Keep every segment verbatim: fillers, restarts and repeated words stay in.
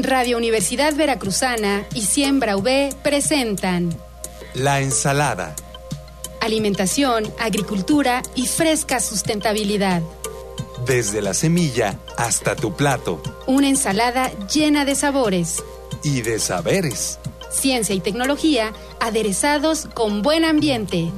Radio Universidad Veracruzana y Siembra U V presentan La Ensalada. Alimentación, agricultura y fresca sustentabilidad. Desde la semilla hasta tu plato. Una ensalada llena de sabores. Y de saberes. Ciencia y tecnología aderezados con buen ambiente.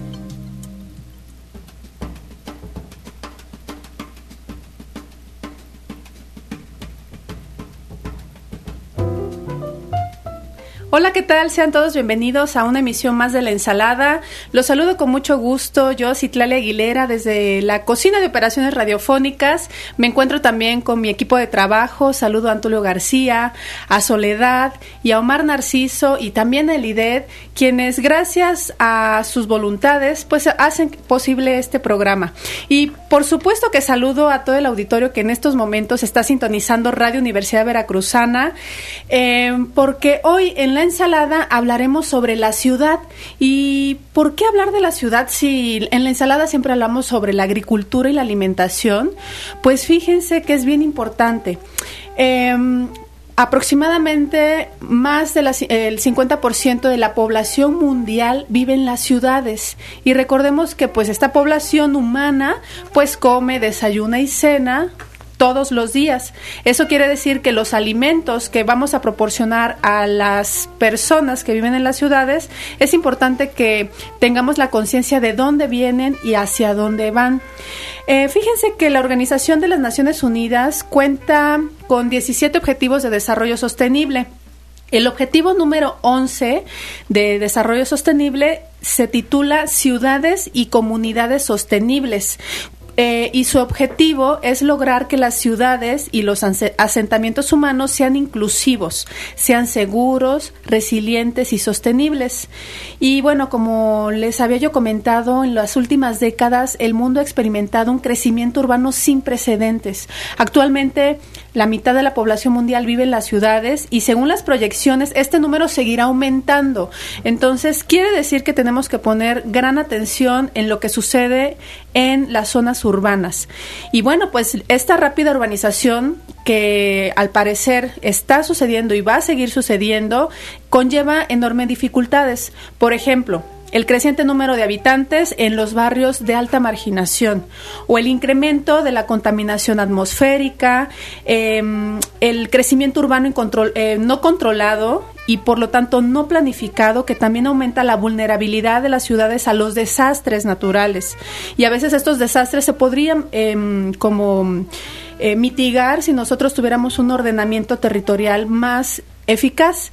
Hola, ¿qué tal? Sean todos bienvenidos a una emisión más de La Ensalada. Los saludo con mucho gusto. Yo, Citlali Aguilera, desde la cocina de operaciones radiofónicas. Me encuentro también con mi equipo de trabajo. Saludo a Antulio García, a Soledad y a Omar Narciso y también a Elidet, quienes gracias a sus voluntades pues hacen posible este programa. Y por supuesto que saludo a todo el auditorio que en estos momentos está sintonizando Radio Universidad Veracruzana, eh, porque hoy en la ensalada hablaremos sobre la ciudad. ¿Y por qué hablar de la ciudad si en la ensalada siempre hablamos sobre la agricultura y la alimentación? Pues fíjense que es bien importante. Eh, aproximadamente más del cincuenta por ciento de la población mundial vive en las ciudades. Y recordemos que pues esta población humana pues come, desayuna y cena todos los días. Eso quiere decir que los alimentos que vamos a proporcionar a las personas que viven en las ciudades, es importante que tengamos la conciencia de dónde vienen y hacia dónde van. Eh, fíjense que la Organización de las Naciones Unidas cuenta con diecisiete Objetivos de Desarrollo Sostenible. El objetivo número once de Desarrollo Sostenible se titula Ciudades y Comunidades Sostenibles. Eh, y su objetivo es lograr que las ciudades y los asentamientos humanos sean inclusivos, sean seguros, resilientes y sostenibles. Y bueno, como les había yo comentado, en las últimas décadas el mundo ha experimentado un crecimiento urbano sin precedentes. Actualmente la mitad de la población mundial vive en las ciudades y según las proyecciones este número seguirá aumentando. Entonces quiere decir que tenemos que poner gran atención en lo que sucede en las zonas urbanas. Y bueno, pues esta rápida urbanización que al parecer está sucediendo y va a seguir sucediendo conlleva enormes dificultades. Por ejemplo, el creciente número de habitantes en los barrios de alta marginación o el incremento de la contaminación atmosférica, eh, el crecimiento urbano incontrol, eh, no controlado y por lo tanto no planificado, que también aumenta la vulnerabilidad de las ciudades a los desastres naturales. Y a veces estos desastres se podrían eh, como eh, mitigar si nosotros tuviéramos un ordenamiento territorial más eficaz.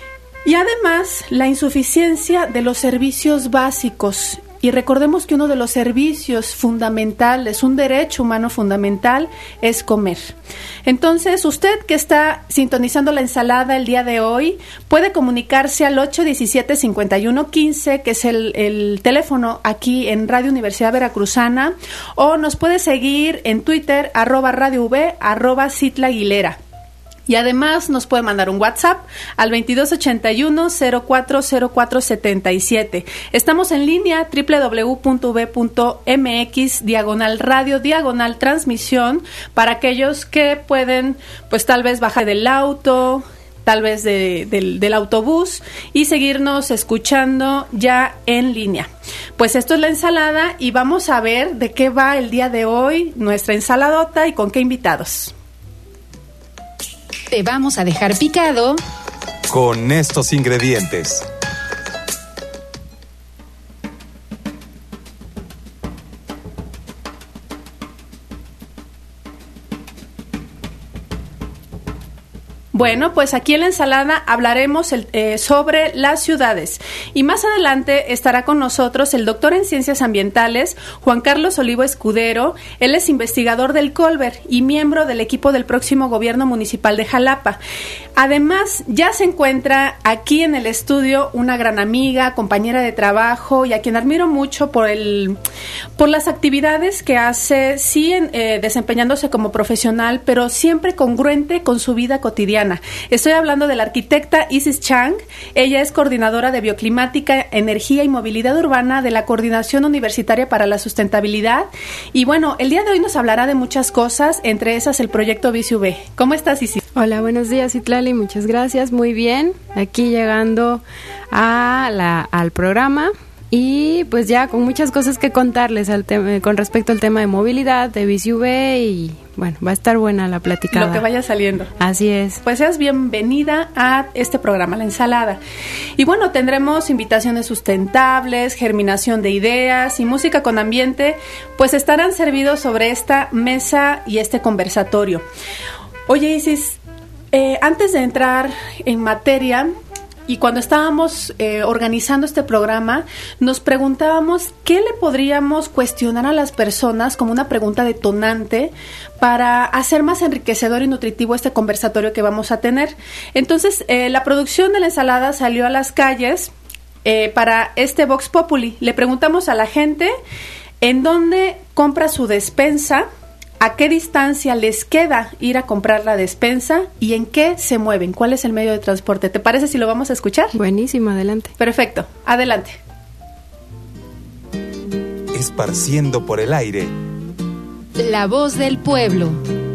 Y además, la insuficiencia de los servicios básicos. Y recordemos que uno de los servicios fundamentales, un derecho humano fundamental, es comer. Entonces, usted que está sintonizando La Ensalada el día de hoy, puede comunicarse al ocho diecisiete, cincuenta y uno quince, que es el, el teléfono aquí en Radio Universidad Veracruzana, o nos puede seguir en Twitter, arroba Radio V, arroba Citla Aguilera. Y además nos puede mandar un WhatsApp al veintidós ochenta y uno, cero cuatro cero cuatro setenta y siete. Estamos en línea doble u doble u doble u punto u ve punto eme equis, diagonal radio, diagonal transmisión, para aquellos que pueden, pues tal vez bajar del auto, tal vez de, del, del autobús y seguirnos escuchando ya en línea. Pues esto es La Ensalada y vamos a ver de qué va el día de hoy nuestra ensaladota y con qué invitados. Te vamos a dejar picado con estos ingredientes. Bueno, pues aquí en La Ensalada hablaremos el, eh, sobre las ciudades y más adelante estará con nosotros el doctor en Ciencias Ambientales, Juan Carlos Olivo Escudero. Él es investigador del Colver y miembro del equipo del próximo gobierno municipal de Jalapa. Además, ya se encuentra aquí en el estudio una gran amiga, compañera de trabajo y a quien admiro mucho por el por las actividades que hace, sí en, eh, desempeñándose como profesional, pero siempre congruente con su vida cotidiana. Estoy hablando de la arquitecta Isis Chang. Ella es coordinadora de Bioclimática, Energía y Movilidad Urbana de la Coordinación Universitaria para la Sustentabilidad. Y bueno, el día de hoy nos hablará de muchas cosas, entre esas el proyecto Bici U V. ¿Cómo estás, Isis? Hola, buenos días, Citlali, muchas gracias, muy bien, aquí llegando a la, al programa y pues ya con muchas cosas que contarles al tema, con respecto al tema de movilidad, de bici U V y bueno, va a estar buena la platicada. Lo que vaya saliendo. Así es. Pues seas bienvenida a este programa, La Ensalada. Y bueno, tendremos invitaciones sustentables, germinación de ideas y música con ambiente, pues estarán servidos sobre esta mesa y este conversatorio. Oye, Isis, eh, antes de entrar en materia, y cuando estábamos eh, organizando este programa, nos preguntábamos qué le podríamos cuestionar a las personas como una pregunta detonante para hacer más enriquecedor y nutritivo este conversatorio que vamos a tener. Entonces, eh, la producción de La Ensalada salió a las calles eh, para este Vox Populi. Le preguntamos a la gente en dónde compra su despensa, a qué distancia les queda ir a comprar la despensa y en qué se mueven, cuál es el medio de transporte. ¿Te parece si lo vamos a escuchar? Buenísimo, adelante. Perfecto, adelante. Esparciendo por el aire. La voz del pueblo.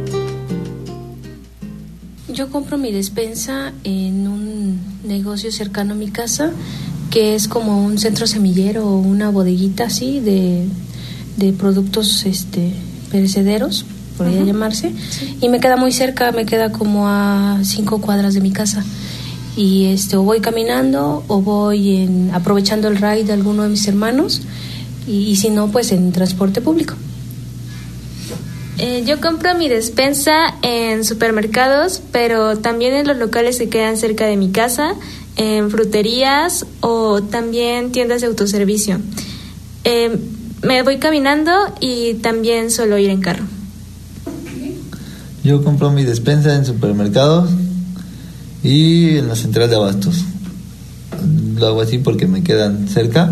Yo compro mi despensa en un negocio cercano a mi casa, que es como un centro semillero o una bodeguita así de, de productos este perecederos, podría uh-huh. llamarse, sí. Y me queda muy cerca, me queda como a cinco cuadras de mi casa, y este o voy caminando o voy en, aprovechando el ride de alguno de mis hermanos, y, y si no, pues en transporte público. Eh, yo compro mi despensa en supermercados, pero también en los locales que quedan cerca de mi casa, en fruterías o también tiendas de autoservicio. Eh, Me voy caminando y también suelo ir en carro. Yo compro mi despensa en supermercados y en la central de abastos. Lo hago así porque me quedan cerca,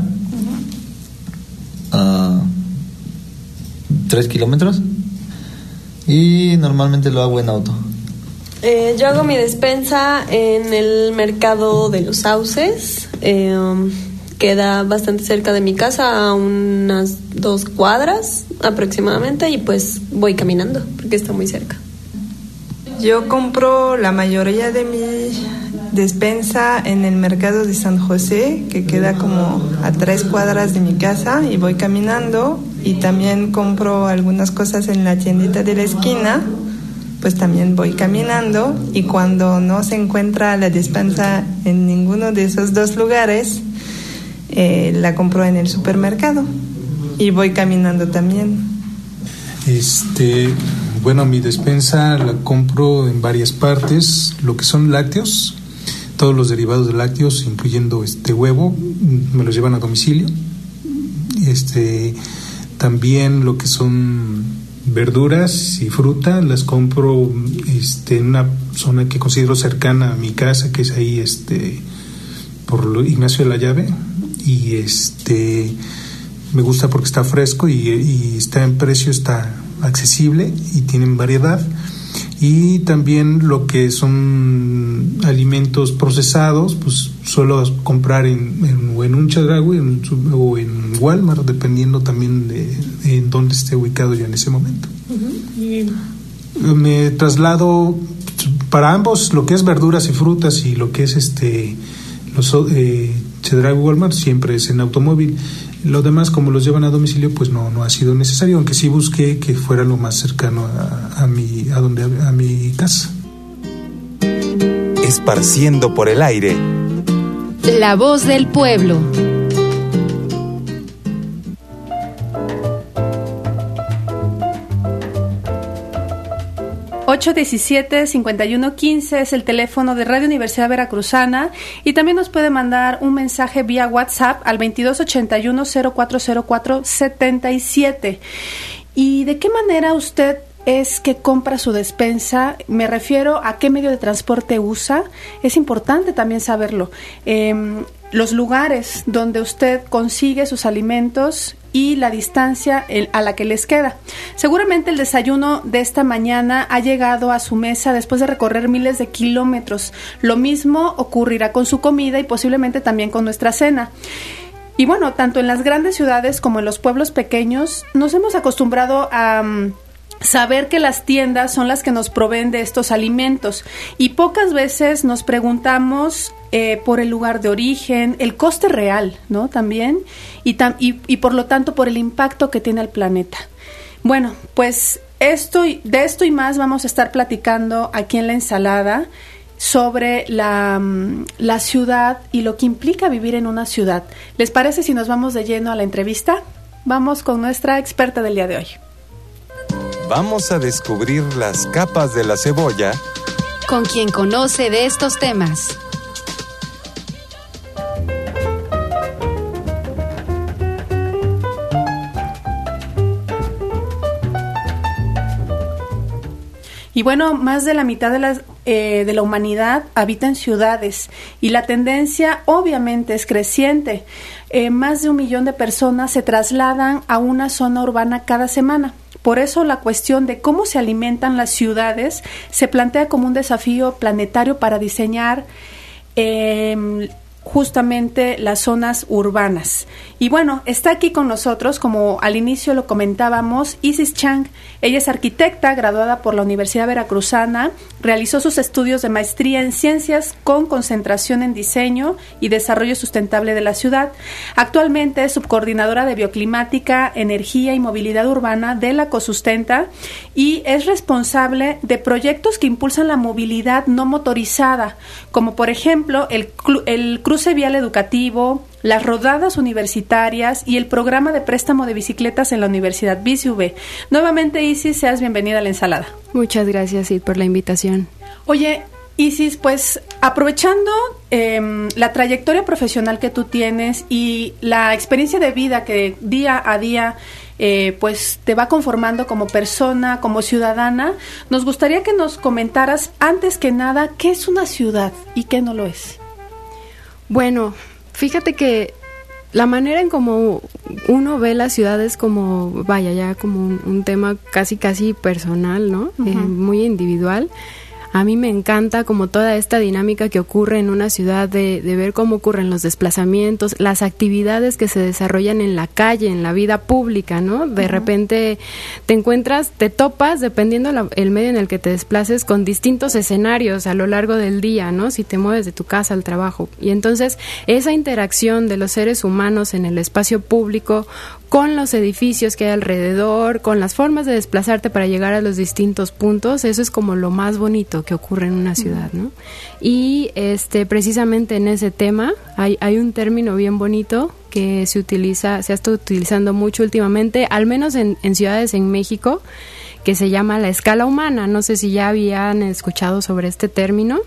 a tres kilómetros, y normalmente lo hago en auto. Eh, yo hago mi despensa en el mercado de los Sauces. Eh, um, Queda bastante cerca de mi casa, a unas dos cuadras aproximadamente, y pues voy caminando porque está muy cerca. Yo compro la mayoría de mi despensa en el mercado de San José, que queda como a tres cuadras de mi casa, y voy caminando. Y también compro algunas cosas en la tiendita de la esquina, pues también voy caminando. Y cuando no se encuentra la despensa en ninguno de esos dos lugares, Eh, la compro en el supermercado y voy caminando también. Este, bueno, mi despensa la compro en varias partes, lo que son lácteos, todos los derivados de lácteos, incluyendo este huevo, me los llevan a domicilio. Este, también lo que son verduras y fruta las compro este en una zona que considero cercana a mi casa, que es ahí este por Ignacio de la Llave. Y este me gusta porque está fresco y, y está en precio, está accesible y tienen variedad. Y también lo que son alimentos procesados, pues suelo comprar en, en, o en un Chedraui o en Walmart, dependiendo también de, de en dónde esté ubicado yo en ese momento. Uh-huh. Me traslado para ambos, lo que es verduras y frutas y lo que es este los eh, Chedraui Walmart, siempre es en automóvil. Lo demás, como los llevan a domicilio, pues no no ha sido necesario, aunque sí busqué que fuera lo más cercano a, a mi a donde a mi casa. Esparciendo por el aire. La voz del pueblo. ocho diecisiete, cincuenta y uno quince es el teléfono de Radio Universidad Veracruzana, y también nos puede mandar un mensaje vía WhatsApp al veintidós ochenta y uno, cero cuatro cero cuatro, setenta y siete. ¿Y de qué manera usted es que compra su despensa? Me refiero a qué medio de transporte usa. Es importante también saberlo. Eh, los lugares donde usted consigue sus alimentos y la distancia a la que les queda. Seguramente el desayuno de esta mañana ha llegado a su mesa después de recorrer miles de kilómetros. Lo mismo ocurrirá con su comida y posiblemente también con nuestra cena. Y bueno, tanto en las grandes ciudades como en los pueblos pequeños nos hemos acostumbrado a, saber que las tiendas son las que nos proveen de estos alimentos y pocas veces nos preguntamos eh, por el lugar de origen, el coste real, ¿no? También y, tam- y, y por lo tanto por el impacto que tiene el planeta. Bueno, pues esto y, de esto y más vamos a estar platicando aquí en La Ensalada sobre la, la ciudad y lo que implica vivir en una ciudad. ¿Les parece si nos vamos de lleno a la entrevista? Vamos con nuestra experta del día de hoy. Vamos a descubrir las capas de la cebolla con quien conoce de estos temas. Y bueno, más de la mitad de la, eh, de la humanidad habita en ciudades y la tendencia obviamente es creciente. Eh, más de un millón de personas se trasladan a una zona urbana cada semana. Por eso la cuestión de cómo se alimentan las ciudades se plantea como un desafío planetario para diseñar eh, justamente las zonas urbanas. Y bueno, está aquí con nosotros, como al inicio lo comentábamos, Isis Chang. Ella es arquitecta, graduada por la Universidad Veracruzana, realizó sus estudios de maestría en ciencias con concentración en diseño y desarrollo sustentable de la ciudad. Actualmente es subcoordinadora de bioclimática, energía y movilidad urbana de la Cosustenta y es responsable de proyectos que impulsan la movilidad no motorizada, como por ejemplo el, cru- el cruce vial educativo, las rodadas universitarias y el programa de préstamo de bicicletas en la Universidad B C U B. Nuevamente, Isis, seas bienvenida a La Ensalada. Muchas gracias, Sid, por la invitación. Oye, Isis, pues aprovechando eh, la trayectoria profesional que tú tienes y la experiencia de vida que día a día eh, pues te va conformando como persona, como ciudadana, nos gustaría que nos comentaras antes que nada qué es una ciudad y qué no lo es. Bueno, fíjate que la manera en como uno ve las ciudades como, vaya, ya como un, un tema casi casi personal, ¿no? Uh-huh. Eh, muy individual. A mí me encanta como toda esta dinámica que ocurre en una ciudad de, de ver cómo ocurren los desplazamientos, las actividades que se desarrollan en la calle, en la vida pública, ¿no? De uh-huh. repente te encuentras, te topas, dependiendo la, el medio en el que te desplaces, con distintos escenarios a lo largo del día, ¿no? Si te mueves de tu casa al trabajo. Y entonces esa interacción de los seres humanos en el espacio público con los edificios que hay alrededor, con las formas de desplazarte para llegar a los distintos puntos, eso es como lo más bonito que ocurre en una ciudad, ¿no? Y este precisamente en ese tema hay, hay un término bien bonito que se utiliza, se ha estado utilizando mucho últimamente, al menos en, en ciudades en México, que se llama la escala humana. No sé si ya habían escuchado sobre este término.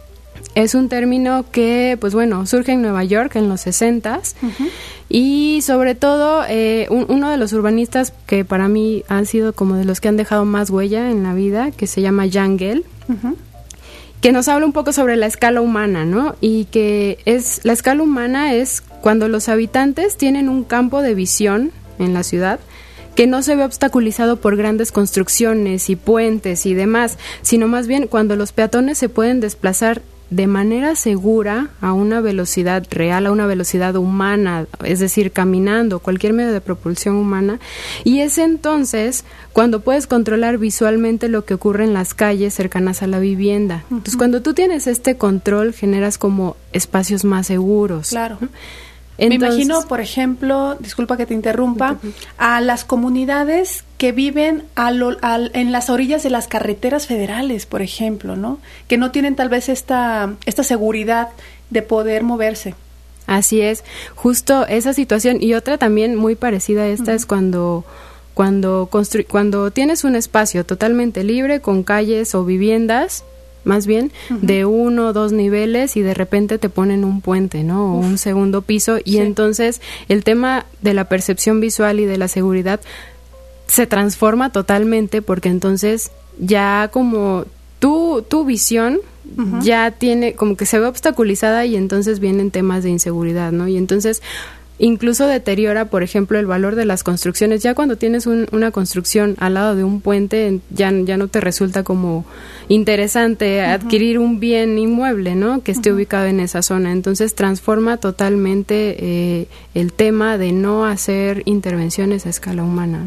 Es un término que, pues bueno, surge en Nueva York en los sesentas uh-huh. y sobre todo eh, un, uno de los urbanistas que para mí han sido como de los que han dejado más huella en la vida, que se llama Jan Gehl, uh-huh. que nos habla un poco sobre la escala humana, ¿no? Y que es la escala humana es cuando los habitantes tienen un campo de visión en la ciudad que no se ve obstaculizado por grandes construcciones y puentes y demás, sino más bien cuando los peatones se pueden desplazar de manera segura a una velocidad real, a una velocidad humana, es decir, caminando, cualquier medio de propulsión humana, y es entonces cuando puedes controlar visualmente lo que ocurre en las calles cercanas a la vivienda. Uh-huh. Entonces, cuando tú tienes este control, generas como espacios más seguros. Claro. ¿no? Entonces, me imagino, por ejemplo, disculpa que te interrumpa, a las comunidades que viven a lo, a, en las orillas de las carreteras federales, por ejemplo, ¿no? Que no tienen tal vez esta, esta seguridad de poder moverse. Así es, justo esa situación. Y otra también muy parecida a esta uh-huh. es cuando, cuando, constru- cuando tienes un espacio totalmente libre con calles o viviendas, más bien, uh-huh. de uno o dos niveles y de repente te ponen un puente, ¿no? O Uf. un segundo piso y sí. entonces el tema de la percepción visual y de la seguridad se transforma totalmente porque entonces ya como tu, tu visión uh-huh. ya tiene, como que se ve obstaculizada y entonces vienen temas de inseguridad, ¿no? Y entonces incluso deteriora, por ejemplo, el valor de las construcciones. Ya cuando tienes un, una construcción al lado de un puente, ya, ya no te resulta como interesante uh-huh. adquirir un bien inmueble, ¿no? Que esté uh-huh. ubicado en esa zona. Entonces transforma totalmente eh, el tema de no hacer intervenciones a escala humana.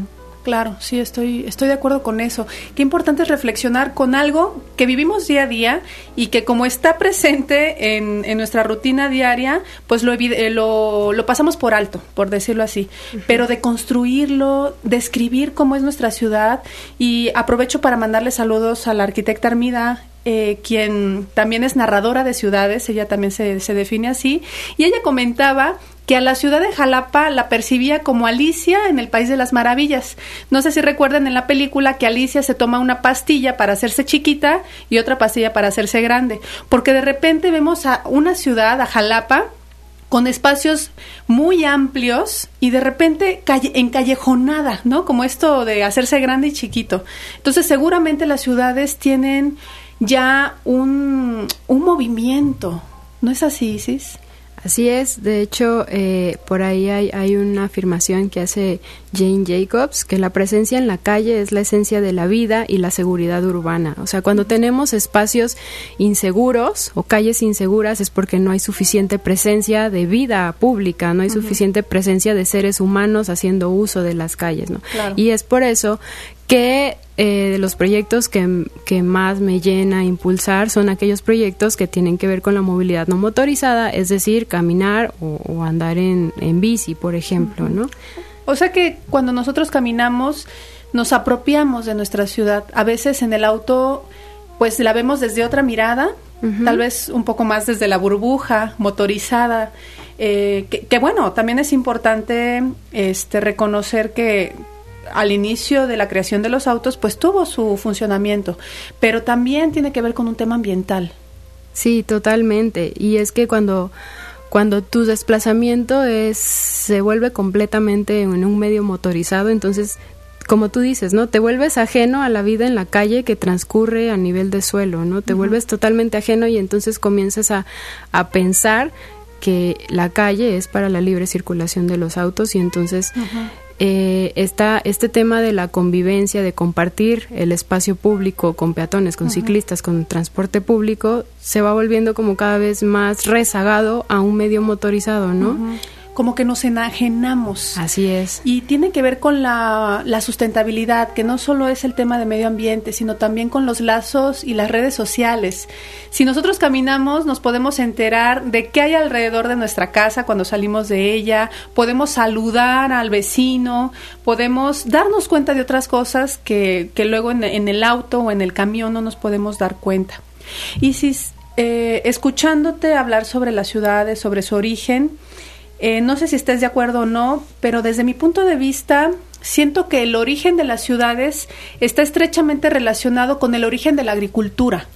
Claro, sí, estoy, estoy de acuerdo con eso. Qué importante es reflexionar con algo que vivimos día a día y que como está presente en, en nuestra rutina diaria, pues lo, eh, lo, lo pasamos por alto, por decirlo así. Uh-huh. Pero de construirlo, describir cómo es nuestra ciudad, y aprovecho para mandarle saludos a la arquitecta Armida, Eh, quien también es narradora de ciudades, ella también se, se define así, y ella comentaba que a la ciudad de Jalapa la percibía como Alicia en el País de las Maravillas. No sé si recuerdan en la película que Alicia se toma una pastilla para hacerse chiquita y otra pastilla para hacerse grande, porque de repente vemos a una ciudad, a Jalapa, con espacios muy amplios y de repente calle, encallejonada, ¿no? Como esto de hacerse grande y chiquito. Entonces seguramente las ciudades tienen ya un, un movimiento, ¿no es así, Isis? Así es, de hecho, eh, por ahí hay, hay una afirmación que hace Jane Jacobs, que la presencia en la calle es la esencia de la vida y la seguridad urbana. O sea, cuando tenemos espacios inseguros o calles inseguras es porque no hay suficiente presencia de vida pública, no hay uh-huh. suficiente presencia de seres humanos haciendo uso de las calles, ¿no? Claro. Y es por eso que eh, de los proyectos que, que más me llena impulsar son aquellos proyectos que tienen que ver con la movilidad no motorizada, es decir, caminar o, o andar en, en bici, por ejemplo, uh-huh. ¿no? O sea que cuando nosotros caminamos nos apropiamos de nuestra ciudad. A veces en el auto pues la vemos desde otra mirada, uh-huh. tal vez un poco más desde la burbuja motorizada, eh, que, que bueno, también es importante este reconocer que al inicio de la creación de los autos, pues tuvo su funcionamiento, pero también tiene que ver con un tema ambiental. Sí, totalmente. Y es que cuando, cuando tu desplazamiento es, se vuelve completamente en un medio motorizado, entonces, como tú dices, ¿no? Te vuelves ajeno a la vida en la calle que transcurre a nivel de suelo, ¿no? Te uh-huh. vuelves totalmente ajeno y entonces comienzas a, a pensar que la calle es para la libre circulación de los autos y entonces uh-huh. Eh, está este tema de la convivencia, de compartir el espacio público con peatones, con uh-huh. ciclistas, con transporte público, se va volviendo como cada vez más rezagado a un medio motorizado, ¿no? Uh-huh. Como que nos enajenamos. Así es. Y tiene que ver con la, la sustentabilidad, que no solo es el tema de medio ambiente, sino también con los lazos y las redes sociales. Si nosotros caminamos, nos podemos enterar de qué hay alrededor de nuestra casa cuando salimos de ella, podemos saludar al vecino, podemos darnos cuenta de otras cosas que, que luego en, en el auto o en el camión no nos podemos dar cuenta. Y si eh, escuchándote hablar sobre las ciudades, sobre su origen, Eh, no sé si estés de acuerdo o no, pero desde mi punto de vista siento que el origen de las ciudades está estrechamente relacionado con el origen de la agricultura,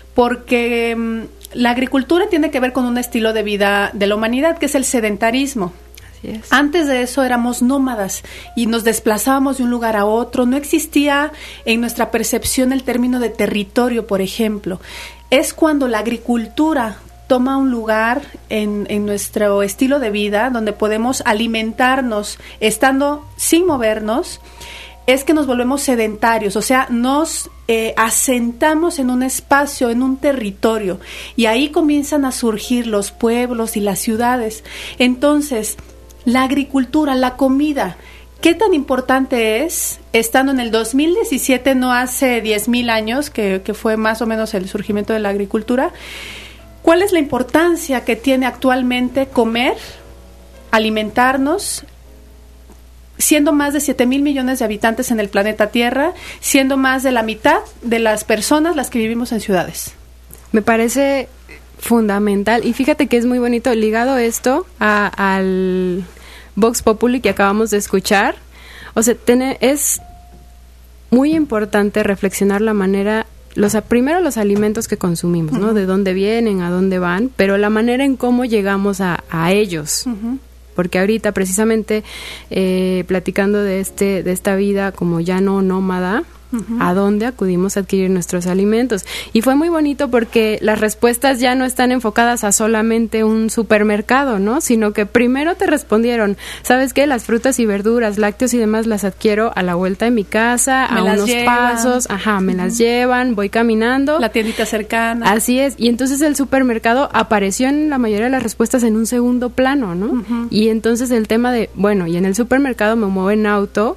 porque um, la agricultura tiene que ver con un estilo de vida de la humanidad, que es el sedentarismo. Así es. Antes de eso éramos nómadas y nos desplazábamos de un lugar a otro, no existía en nuestra percepción el término de territorio, por ejemplo. Es cuando la agricultura toma un lugar en, en nuestro estilo de vida, donde podemos alimentarnos estando sin movernos, es que nos volvemos sedentarios, o sea, nos eh, asentamos en un espacio, en un territorio, y ahí comienzan a surgir los pueblos y las ciudades. Entonces, la agricultura, la comida, ¿qué tan importante es, estando en el dos mil diecisiete, no hace diez mil años, que, que fue más o menos el surgimiento de la agricultura? ¿Cuál es la importancia que tiene actualmente comer, alimentarnos, siendo más de siete mil millones de habitantes en el planeta Tierra, siendo más de la mitad de las personas las que vivimos en ciudades? Me parece fundamental y fíjate que es muy bonito ligado esto a, al Vox Populi que acabamos de escuchar. O sea, tener, es muy importante reflexionar la manera, los primero los alimentos que consumimos, ¿no? Uh-huh. De dónde vienen, a dónde van, pero la manera en cómo llegamos a, a ellos. Uh-huh. Porque ahorita precisamente eh, platicando de este de esta vida como ya no nómada, uh-huh. ¿a dónde acudimos a adquirir nuestros alimentos? Y fue muy bonito porque las respuestas ya no están enfocadas a solamente un supermercado, ¿no? Sino que primero te respondieron, ¿sabes qué? Las frutas y verduras, lácteos y demás las adquiero a la vuelta de mi casa, me a unos llevan. pasos, ajá, me uh-huh. las llevan, voy caminando. La tiendita cercana. Así es, y entonces el supermercado apareció en la mayoría de las respuestas en un segundo plano, ¿no? Uh-huh. Y entonces el tema de, bueno, y en el supermercado me muevo en auto,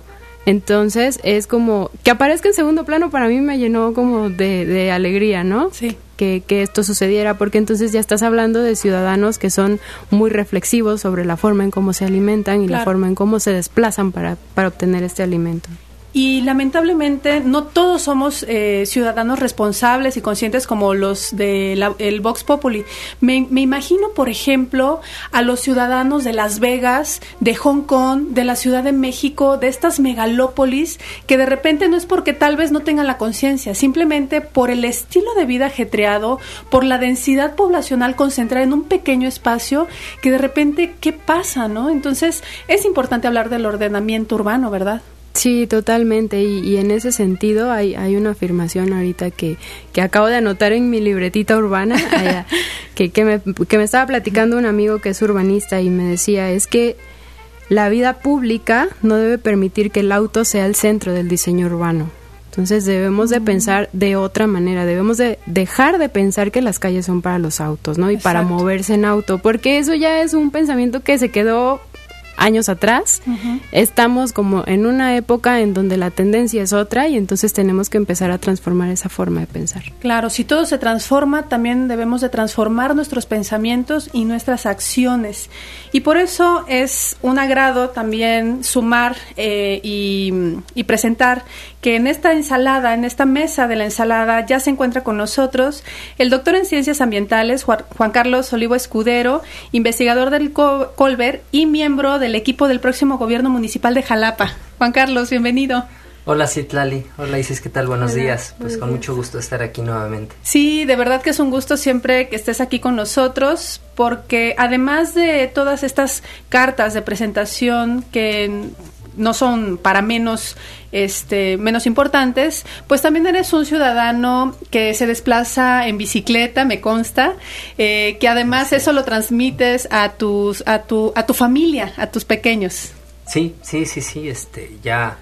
Entonces es como que aparezca en segundo plano, para mí me llenó como de, de alegría, ¿no? Sí. Que, que esto sucediera, porque entonces ya estás hablando de ciudadanos que son muy reflexivos sobre la forma en cómo se alimentan y claro. la forma en cómo se desplazan para, para obtener este alimento. Y lamentablemente no todos somos eh, ciudadanos responsables y conscientes como los del Vox Populi. Me, me imagino, por ejemplo, a los ciudadanos de Las Vegas, de Hong Kong, de la Ciudad de México, de estas megalópolis, que de repente no es porque tal vez no tengan la conciencia, simplemente por el estilo de vida ajetreado, por la densidad poblacional concentrada en un pequeño espacio, que de repente, ¿qué pasa, no? Entonces, es importante hablar del ordenamiento urbano, ¿verdad? Sí, totalmente, y, y en ese sentido hay, hay una afirmación ahorita que, que acabo de anotar en mi libretita urbana, allá, que, que, me, que me estaba platicando un amigo que es urbanista y me decía, es que la vida pública no debe permitir que el auto sea el centro del diseño urbano. Entonces debemos de pensar de otra manera, debemos de dejar de pensar que las calles son para los autos, ¿no? Y Exacto. para moverse en auto, porque eso ya es un pensamiento que se quedó años atrás. Uh-huh. Estamos como en una época en donde la tendencia es otra y entonces tenemos que empezar a transformar esa forma de pensar. Claro, si todo se transforma, también debemos de transformar nuestros pensamientos y nuestras acciones. Y por eso es un agrado también sumar eh, y, y presentar que en esta ensalada, en esta mesa de la ensalada, ya se encuentra con nosotros el doctor en Ciencias Ambientales, Juan, Juan Carlos Olivo Escudero, investigador del Co- Colver y miembro del equipo del próximo gobierno municipal de Jalapa. Juan Carlos, bienvenido. Hola Citlali, hola Isis, ¿qué tal? Buenos Hola, días, pues con días. Mucho gusto estar aquí nuevamente. Sí, de verdad que es un gusto siempre que estés aquí con nosotros, porque además de todas estas cartas de presentación que no son para menos este menos importantes, pues también eres un ciudadano que se desplaza en bicicleta, me consta, eh, que además sí. eso lo transmites a tus a tu a tu familia, a tus pequeños. Sí, sí, sí, sí, este ya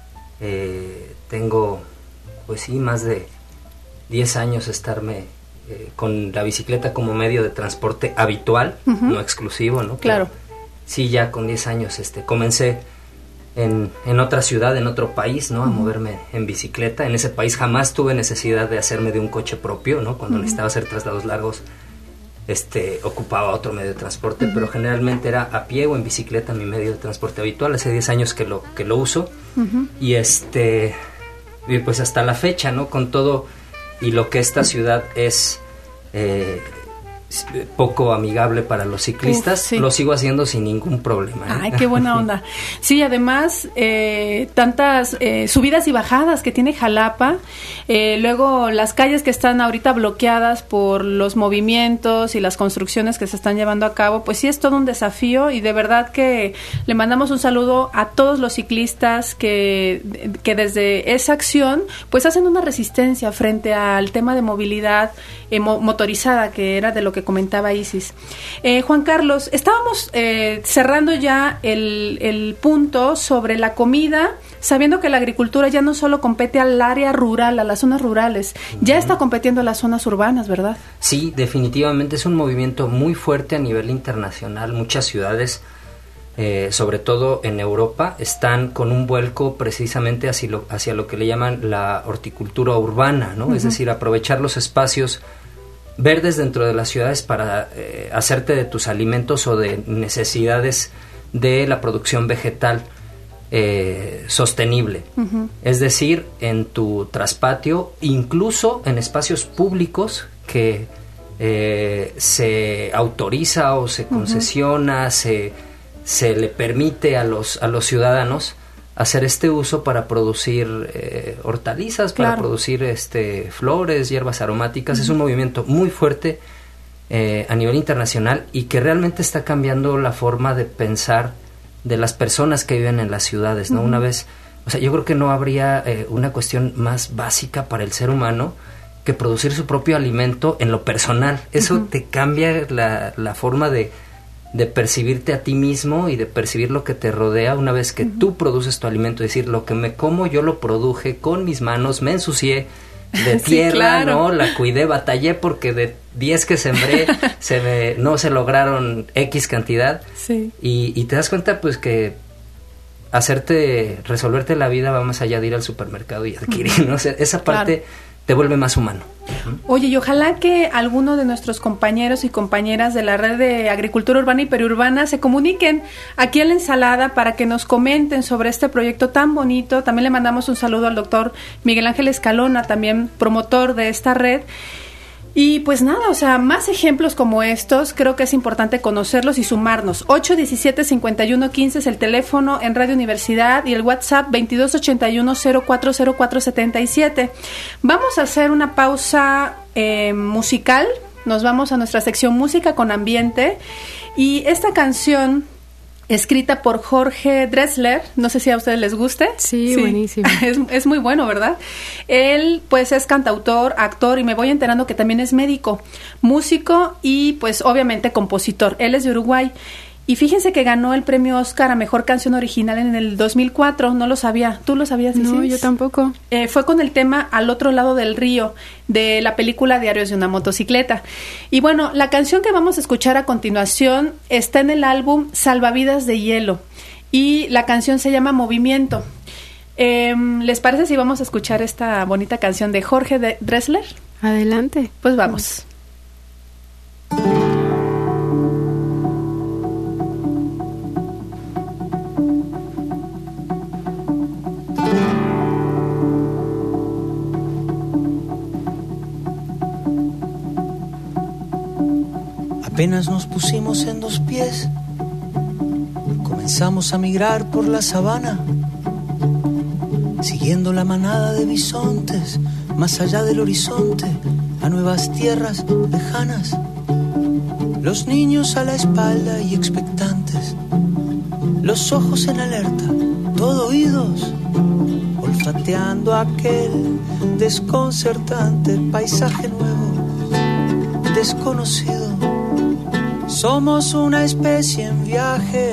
eh, tengo pues sí más de diez años estarme eh, con la bicicleta como medio de transporte habitual, uh-huh. no exclusivo, ¿no? Claro. Pero sí, ya con diez años este comencé En, en otra ciudad, en otro país, ¿no? A uh-huh. moverme en bicicleta. En ese país jamás tuve necesidad de hacerme de un coche propio, ¿no? Cuando uh-huh. necesitaba hacer traslados largos, este, ocupaba otro medio de transporte, uh-huh. pero generalmente era a pie o en bicicleta mi medio de transporte habitual. Hace diez años que lo, que lo uso. Uh-huh. Y este, y pues hasta la fecha, ¿no? Con todo y lo que esta ciudad es eh, poco amigable para los ciclistas, Uf, sí. lo sigo haciendo sin ningún problema, ¿eh? Ay, qué buena onda. Sí, además, eh, tantas eh, subidas y bajadas que tiene Jalapa, eh, luego las calles que están ahorita bloqueadas por los movimientos y las construcciones que se están llevando a cabo, pues sí es todo un desafío y de verdad que le mandamos un saludo a todos los ciclistas que, que desde esa acción pues hacen una resistencia frente al tema de movilidad eh, mo- motorizada, que era de lo que comentaba Isis. Eh, Juan Carlos, estábamos eh, cerrando ya el, el punto sobre la comida, sabiendo que la agricultura ya no solo compete al área rural, a las zonas rurales, ya está competiendo a las zonas urbanas, ¿verdad? Sí, definitivamente es un movimiento muy fuerte a nivel internacional. Muchas ciudades, eh, sobre todo en Europa, están con un vuelco precisamente hacia lo, hacia lo que le llaman la horticultura urbana, ¿no? Uh-huh. Es decir, aprovechar los espacios verdes dentro de las ciudades para eh, hacerte de tus alimentos o de necesidades de la producción vegetal eh, sostenible. Uh-huh. Es decir, en tu traspatio, incluso en espacios públicos que eh, se autoriza o se concesiona, uh-huh. se, se le permite a los, a los ciudadanos hacer este uso para producir eh, hortalizas, claro. para producir este flores, hierbas aromáticas. Uh-huh. Es un movimiento muy fuerte eh, a nivel internacional y que realmente está cambiando la forma de pensar de las personas que viven en las ciudades, ¿no? Uh-huh. Una vez, o sea, yo creo que no habría eh, una cuestión más básica para el ser humano que producir su propio alimento en lo personal. Eso uh-huh. te cambia la, la forma de de percibirte a ti mismo y de percibir lo que te rodea una vez que uh-huh. tú produces tu alimento, es decir, lo que me como yo lo produje con mis manos, me ensucié de sí, tierra, claro. ¿no? La cuidé, batallé porque de diez que sembré se me, no se lograron X cantidad sí. y, y te das cuenta pues que hacerte, resolverte la vida va más allá de ir al supermercado y adquirir, ¿no? O sea, esa parte claro. te vuelve más humano. Oye, y ojalá que alguno de nuestros compañeros y compañeras de la red de agricultura urbana y periurbana se comuniquen aquí en La Ensalada para que nos comenten sobre este proyecto tan bonito. También le mandamos un saludo al doctor Miguel Ángel Escalona, también promotor de esta red. Y pues nada, o sea, más ejemplos como estos, creo que es importante conocerlos y sumarnos. ocho diecisiete cincuenta y uno quince es el teléfono en Radio Universidad y el WhatsApp veintidós ochenta y uno cero cuatro cero cuatro setenta y siete. Vamos a hacer una pausa eh, musical, nos vamos a nuestra sección Música con Ambiente y esta canción escrita por Jorge Drexler, no sé si a ustedes les guste. Sí, sí. Buenísimo. Es, es muy bueno, ¿verdad? Él, pues, es cantautor, actor, y me voy enterando que también es médico, músico y, pues, obviamente compositor. Él es de Uruguay. Y fíjense que ganó el premio Oscar a Mejor Canción Original en el dos mil cuatro, no lo sabía. ¿Tú lo sabías, Isis? No, yo tampoco. Eh, fue con el tema Al otro lado del río, de la película Diarios de una motocicleta. Y bueno, la canción que vamos a escuchar a continuación está en el álbum Salvavidas de Hielo, y la canción se llama Movimiento. Eh, ¿Les parece si vamos a escuchar esta bonita canción de Jorge Drexler? Adelante. Pues vamos. Apenas nos pusimos en dos pies, comenzamos a migrar por la sabana, siguiendo la manada de bisontes, más allá del horizonte, a nuevas tierras lejanas. Los niños a la espalda y expectantes, los ojos en alerta, todo oídos, olfateando aquel desconcertante paisaje nuevo, desconocido. Somos una especie en viaje.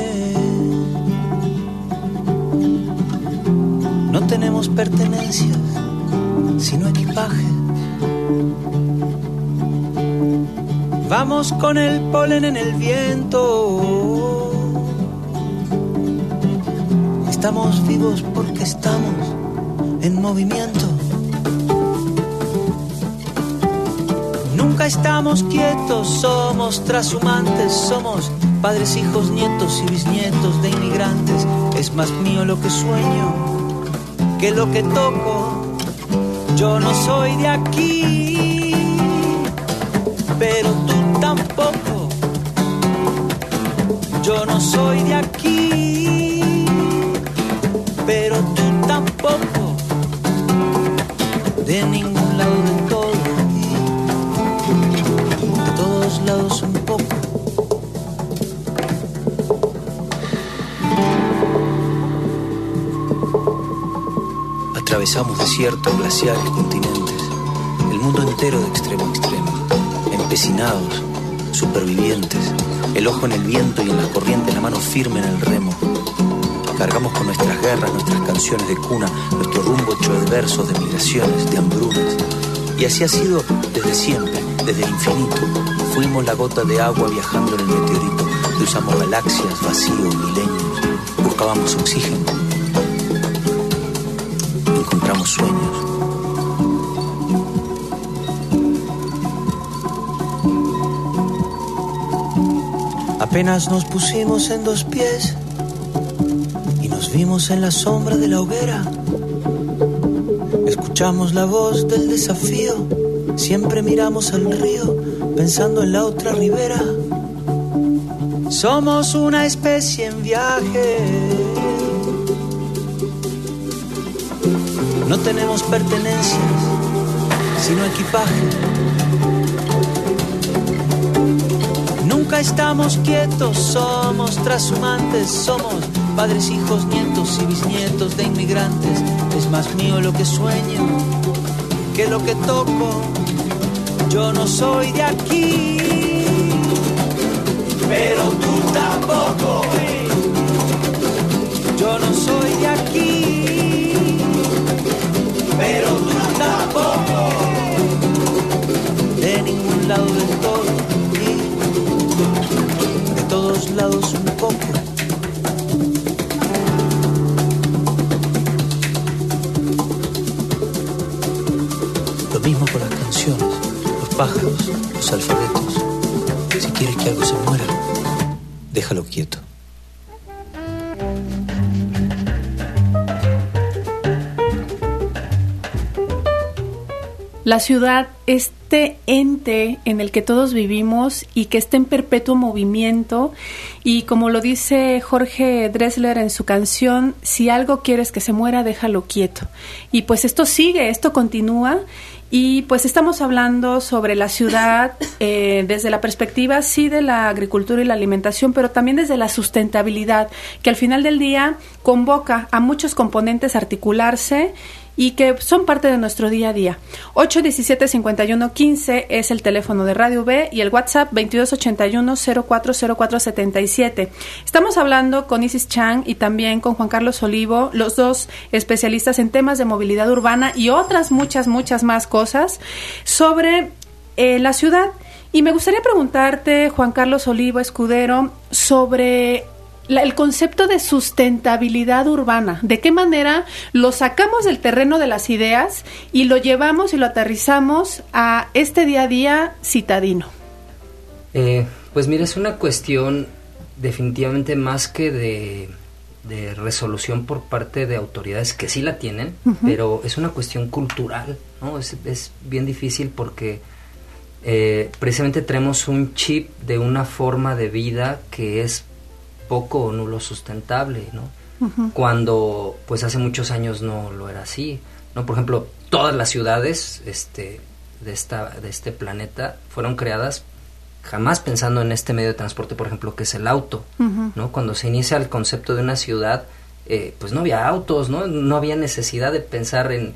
No tenemos pertenencias, sino equipaje. Vamos con el polen en el viento. Estamos vivos porque estamos en movimiento. Nunca estamos quietos, somos trashumantes, somos padres, hijos, nietos y bisnietos de inmigrantes. Es más mío lo que sueño que lo que toco. Yo no soy de aquí, pero tú tampoco. Yo no soy de aquí, pero tú tampoco. De ningún lado del todo. Lados un poco. Atravesamos desiertos, glaciares, continentes, el mundo entero de extremo a extremo, empecinados, supervivientes, el ojo en el viento y en la corriente, la mano firme en el remo. Cargamos con nuestras guerras, nuestras canciones de cuna, nuestro rumbo hecho de versos, de migraciones, de hambrunas. Y así ha sido desde siempre, desde el infinito. Fuimos la gota de agua viajando en el meteorito. Cruzamos galaxias, vacíos, milenios. Buscábamos oxígeno. Encontramos sueños. Apenas nos pusimos en dos pies y nos vimos en la sombra de la hoguera. Escuchamos la voz del desafío. Siempre miramos al río, pensando en la otra ribera. Somos una especie en viaje. No tenemos pertenencias, sino equipaje. Nunca estamos quietos, somos trashumantes, somos padres, hijos, nietos y bisnietos de inmigrantes. Es más mío lo que sueño que lo que toco. Yo no soy de aquí, pero tú tampoco. Yo no soy de aquí, pero tú tampoco. De ningún lado del todo y de todos lados un poco. pájaros, los alfabetos. Si quieres que algo se muera, déjalo quieto. La ciudad, este ente en el que todos vivimos y que está en perpetuo movimiento, y como lo dice Jorge Drexler en su canción, si algo quieres que se muera, déjalo quieto. Y pues esto sigue, esto continúa, y pues estamos hablando sobre la ciudad eh, desde la perspectiva, sí, de la agricultura y la alimentación, pero también desde la sustentabilidad, que al final del día convoca a muchos componentes a articularse y que son parte de nuestro día a día. ocho diecisiete cincuenta y uno quince es el teléfono de Radio V y el WhatsApp veintidós ochenta y uno cero cuatro cero cuatro setenta y siete. Estamos hablando con Isis Chang y también con Juan Carlos Olivo, los dos especialistas en temas de movilidad urbana y otras muchas, muchas más cosas sobre eh, la ciudad. Y me gustaría preguntarte, Juan Carlos Olivo Escudero, sobre La, el concepto de sustentabilidad urbana. ¿De qué manera lo sacamos del terreno de las ideas y lo llevamos y lo aterrizamos a este día a día citadino? Eh, pues mira, es una cuestión definitivamente más que de, de resolución por parte de autoridades que sí la tienen, uh-huh. pero es una cuestión cultural, ¿no? Es, es bien difícil porque eh, precisamente tenemos un chip de una forma de vida que es poco o nulo sustentable, ¿no? Uh-huh. Cuando pues hace muchos años no lo era así, ¿no? Por ejemplo, todas las ciudades este de esta de este planeta fueron creadas jamás pensando en este medio de transporte, por ejemplo, que es el auto, uh-huh. ¿no? Cuando se inicia el concepto de una ciudad, eh, pues no había autos, ¿no? No había necesidad de pensar en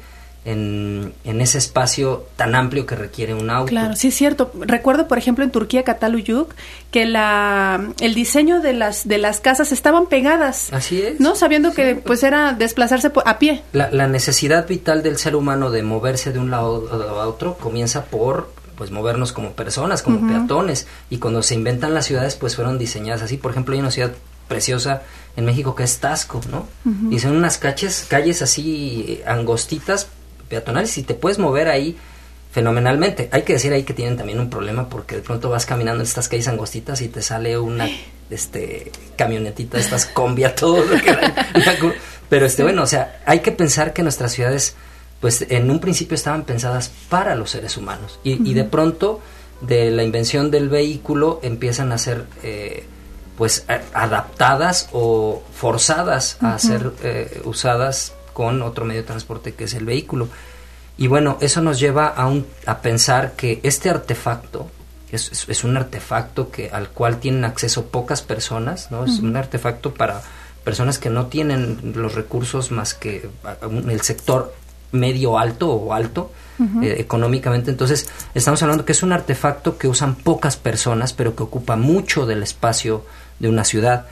En, en ese espacio tan amplio que requiere un auto. Claro, sí es cierto. Recuerdo, por ejemplo, en Turquía, Cataluyuk, que la el diseño de las de las casas estaban pegadas. Así es. ¿No? Sabiendo sí. que pues era desplazarse a pie. La, la necesidad vital del ser humano de moverse de un lado a otro comienza por pues movernos como personas, como uh-huh. peatones, y cuando se inventan las ciudades pues fueron diseñadas así. Por ejemplo, hay una ciudad preciosa en México que es Taxco, ¿no? Uh-huh. Y son unas calles, calles así angostitas, peatonales, y te puedes mover ahí fenomenalmente. Hay que decir ahí que tienen también un problema porque de pronto vas caminando en estas calles angostitas y te sale una este camionetita, estas combi a todo lo que pero este bueno, o sea, hay que pensar que nuestras ciudades pues en un principio estaban pensadas para los seres humanos y, uh-huh. y de pronto de la invención del vehículo empiezan a ser eh, pues a, adaptadas o forzadas uh-huh. a ser eh, usadas con otro medio de transporte que es el vehículo. Y bueno, eso nos lleva a un a pensar que este artefacto es, es, es un artefacto que al cual tienen acceso pocas personas, ¿no? Es uh-huh. un artefacto para personas que no tienen los recursos más que el sector medio alto o alto uh-huh. eh, económicamente. Entonces, estamos hablando que es un artefacto que usan pocas personas, pero que ocupa mucho del espacio de una ciudad.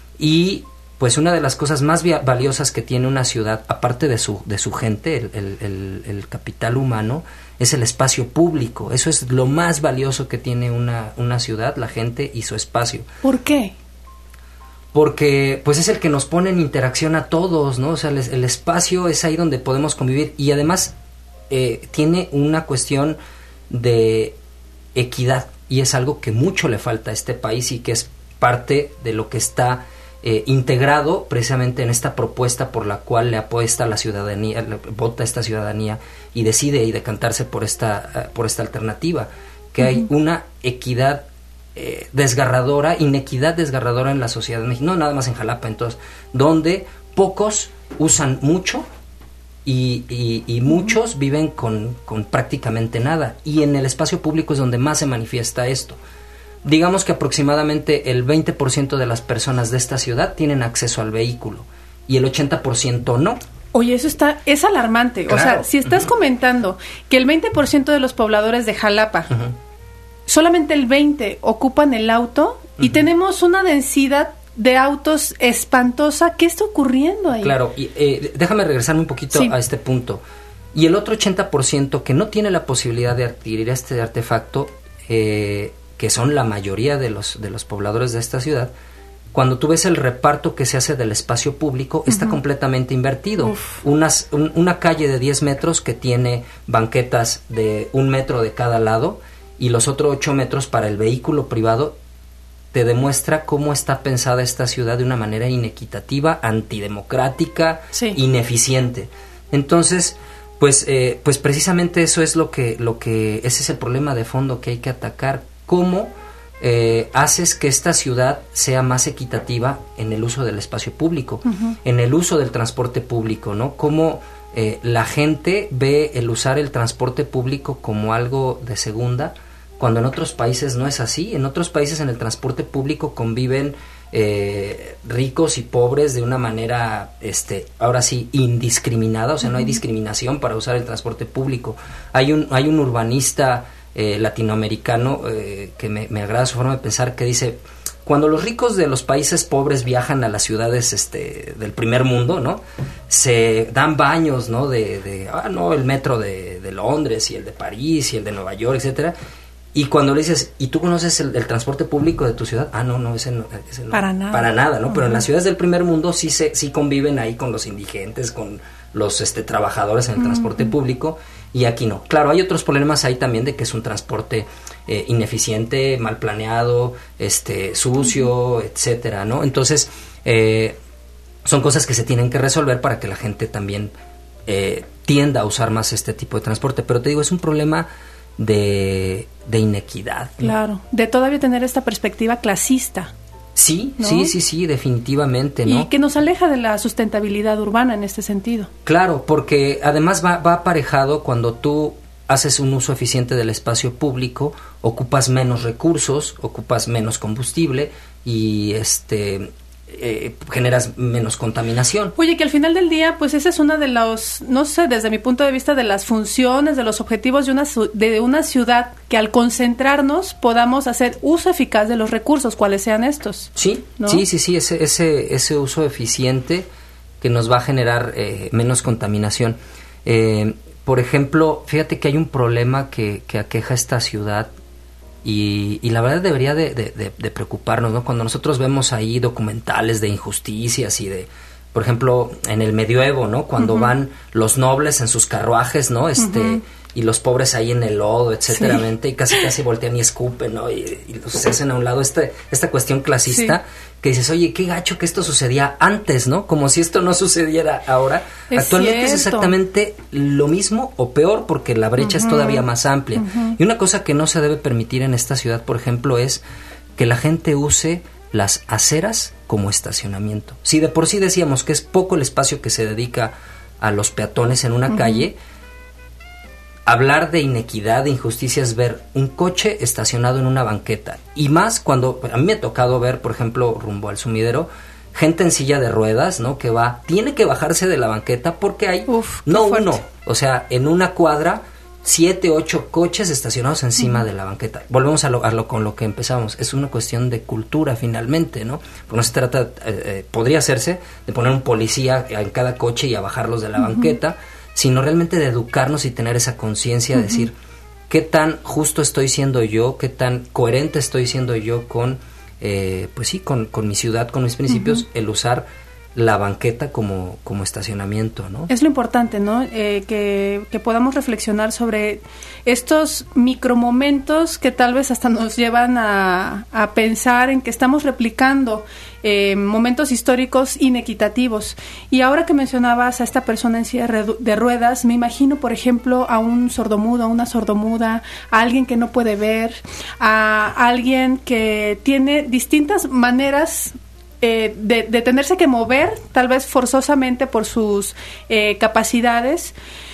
Y pues una de las cosas más via- valiosas que tiene una ciudad, aparte de su de su gente, el, el, el, el capital humano, es el espacio público. Eso es lo más valioso que tiene una, una ciudad, la gente y su espacio. ¿Por qué? Porque pues es el que nos pone en interacción a todos, ¿no? O sea, el, el espacio es ahí donde podemos convivir y además eh, tiene una cuestión de equidad y es algo que mucho le falta a este país y que es parte de lo que está Eh, integrado precisamente en esta propuesta por la cual le apuesta la ciudadanía, le vota esta ciudadanía y decide y decantarse por esta uh, por esta alternativa, que uh-huh. hay una equidad eh, desgarradora, inequidad desgarradora en la sociedad mexicana, no nada más en Jalapa, entonces, donde pocos usan mucho y, y, y muchos uh-huh. viven con, con prácticamente nada, y en el espacio público es donde más se manifiesta esto. Digamos que aproximadamente el veinte por ciento de las personas de esta ciudad tienen acceso al vehículo y el ochenta por ciento no. Oye, eso está es alarmante. Claro. O sea, si estás uh-huh. comentando que el veinte por ciento de los pobladores de Jalapa, uh-huh. solamente el veinte por ciento ocupan el auto y uh-huh. tenemos una densidad de autos espantosa, ¿qué está ocurriendo ahí? Claro, y eh, déjame regresarme un poquito sí. a este punto. Y el otro ochenta por ciento que no tiene la posibilidad de adquirir este artefacto, eh, que son la mayoría de los de los pobladores de esta ciudad, cuando tú ves el reparto que se hace del espacio público, uh-huh. está completamente invertido. Unas, un, una calle de diez metros que tiene banquetas de un metro de cada lado y los otros ocho metros para el vehículo privado, te demuestra cómo está pensada esta ciudad de una manera inequitativa, antidemocrática, sí. ineficiente. Entonces, pues, eh, pues precisamente eso es lo que, lo que, ese es el problema de fondo que hay que atacar. ¿Cómo eh, haces que esta ciudad sea más equitativa en el uso del espacio público, uh-huh. en el uso del transporte público, ¿no? Cómo eh, la gente ve el usar el transporte público como algo de segunda, cuando en otros países no es así. En otros países en el transporte público conviven eh, ricos y pobres de una manera, este, ahora sí, indiscriminada, o sea, uh-huh. no hay discriminación para usar el transporte público. Hay un, hay un urbanista eh, latinoamericano eh, que me, me agrada su forma de pensar, que dice: cuando los ricos de los países pobres viajan a las ciudades este, del primer mundo, ¿no? Se dan baños, ¿no? De, de ah, no, el metro de, de Londres y el de París y el de Nueva York, etcétera. Y cuando le dices, ¿y tú conoces el, el transporte público de tu ciudad? Ah, no, no, ese no. Ese no para nada. Para nada, ¿no? Uh-huh. Pero en las ciudades del primer mundo sí se sí conviven ahí con los indigentes, con los este, trabajadores en el uh-huh. transporte público, y aquí no. Claro, hay otros problemas ahí también de que es un transporte eh, ineficiente, mal planeado, este, sucio, uh-huh. etcétera, ¿no? Entonces, eh, son cosas que se tienen que resolver para que la gente también eh, tienda a usar más este tipo de transporte. Pero te digo, es un problema de, de inequidad, ¿no? Claro, de todavía tener esta perspectiva clasista. Sí, ¿no? sí, sí, sí, definitivamente, ¿no? Y que nos aleja de la sustentabilidad urbana en este sentido. Claro, porque además va, va aparejado cuando tú haces un uso eficiente del espacio público, ocupas menos recursos, ocupas menos combustible y este... Eh, generas menos contaminación. Oye, que al final del día, pues esa es una de los, no sé, desde mi punto de vista, de las funciones, de los objetivos de una, de una ciudad, que al concentrarnos podamos hacer uso eficaz de los recursos, cuales sean estos. Sí, ¿no? sí, sí, sí, ese, ese, ese uso eficiente que nos va a generar eh, menos contaminación. Eh, por ejemplo, fíjate que hay un problema que, que aqueja esta ciudad. Y, y la verdad debería de, de, de, de preocuparnos, ¿no? Cuando nosotros vemos ahí documentales de injusticias y de, por ejemplo, en el medioevo, ¿no? Cuando uh-huh. van los nobles en sus carruajes, ¿no? Este, uh-huh. y los pobres ahí en el lodo, etcétera, sí. y casi casi voltean y escupen, ¿no? Y, y los hacen a un lado. Este, esta cuestión clasista, sí. que dices, oye, qué gacho que esto sucedía antes, ¿no? Como si esto no sucediera ahora. Es Actualmente cierto. Es exactamente lo mismo o peor, porque la brecha uh-huh. es todavía más amplia. Uh-huh. Y una cosa que no se debe permitir en esta ciudad, por ejemplo, es que la gente use las aceras como estacionamiento. Si de por sí decíamos que es poco el espacio que se dedica a los peatones en una uh-huh. calle, hablar de inequidad, de injusticia es ver un coche estacionado en una banqueta. Y más cuando, a mí me ha tocado ver, por ejemplo, rumbo al sumidero, gente en silla de ruedas, ¿no? Que va, tiene que bajarse de la banqueta porque hay, Uf, no uno, o sea, en una cuadra, siete, ocho coches estacionados encima uh-huh. de la banqueta. Volvemos a lo, a lo con lo que empezamos. Es una cuestión de cultura finalmente, ¿no? Porque no se trata, eh, eh, podría hacerse de poner un policía en cada coche y a bajarlos de la uh-huh. banqueta, sino realmente de educarnos y tener esa conciencia uh-huh. de decir qué tan justo estoy siendo yo, qué tan coherente estoy siendo yo con, eh, pues sí, con, con mi ciudad, con mis principios, uh-huh. el usar la banqueta como, como estacionamiento, ¿no? Es lo importante, ¿no? Eh, que, que podamos reflexionar sobre estos micromomentos que tal vez hasta nos llevan a, a pensar en que estamos replicando eh, momentos históricos inequitativos. Y ahora que mencionabas a esta persona en silla de ruedas, me imagino, por ejemplo, a un sordomudo, a una sordomuda, a alguien que no puede ver, a alguien que tiene distintas maneras Eh, de, de tenerse que mover, tal vez forzosamente por sus eh, capacidades.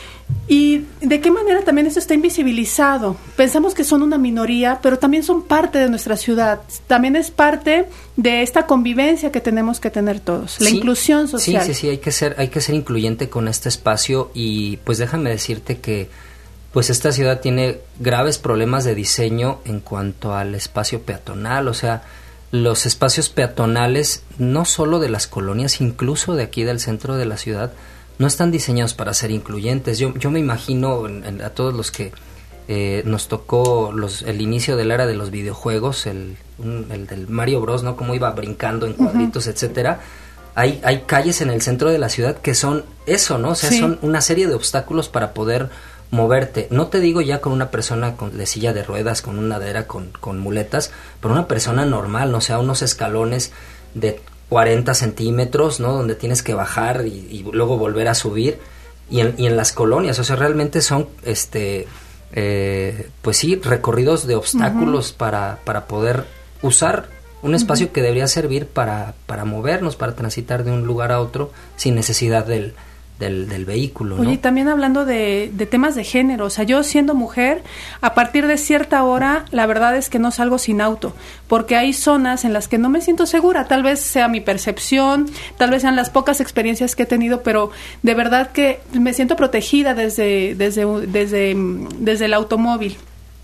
¿Y de qué manera también esto está invisibilizado? Pensamos que son una minoría, pero también son parte de nuestra ciudad. También es parte de esta convivencia que tenemos que tener todos, la sí, inclusión social. Sí, sí, sí, hay que ser, hay que ser incluyente con este espacio. Y pues déjame decirte que pues esta ciudad tiene graves problemas de diseño en cuanto al espacio peatonal. O sea, los espacios peatonales, no solo de las colonias, incluso de aquí del centro de la ciudad, no están diseñados para ser incluyentes. Yo, yo me imagino en, en, a todos los que eh, nos tocó los, el inicio de la era de los videojuegos, el, un, el del Mario Bros, ¿no? Cómo iba brincando en cuadritos, uh-huh. etcétera. Hay, hay calles en el centro de la ciudad que son eso, ¿no? O sea, sí. son una serie de obstáculos para poder moverte. No te digo ya con una persona con de silla de ruedas, con una andadera, con, con muletas, pero una persona normal, no sea unos escalones de cuarenta centímetros, ¿no? Donde tienes que bajar y, y luego volver a subir. Y en, y en las colonias, o sea, realmente son, este, eh, pues sí, recorridos de obstáculos uh-huh. para, para poder usar un espacio uh-huh. que debería servir para, para movernos, para transitar de un lugar a otro sin necesidad del, del, del vehículo, ¿no? Oye, y también hablando de, de temas de género, o sea, yo siendo mujer, a partir de cierta hora, la verdad es que no salgo sin auto, porque hay zonas en las que no me siento segura, tal vez sea mi percepción, tal vez sean las pocas experiencias que he tenido, pero de verdad que me siento protegida desde, desde, desde, desde el automóvil.